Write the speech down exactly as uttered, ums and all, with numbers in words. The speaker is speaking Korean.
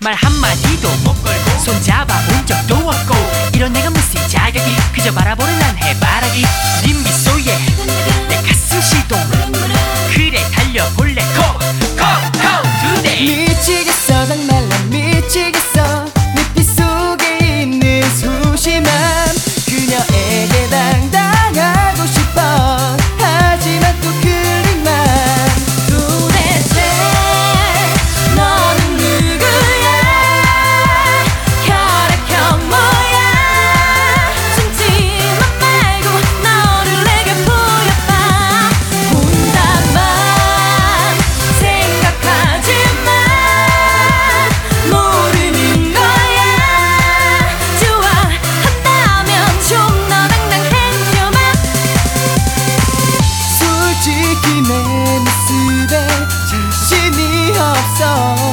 말 한마디도 못 걸고 손잡아 본 적도 없고 이런 내가 무슨 자격이 그저 바라보는 난 해바라기 네 미소에 내 가슴 시동 그래 달려볼래 go go go today 미치겠어 정말 난 미치겠어 내 피 속에 있는 소심함 그녀에게 당당하고 싶어 하지만 또 그린 맘 도대체 너는 누구야 혈액형 뭐야 숨지만 말고 너를 내게 보여봐 혼자만 생각하지마 모르는 거야 좋아한다면 좀 더 당당해져봐 솔직히 내 모습에 자신이 없어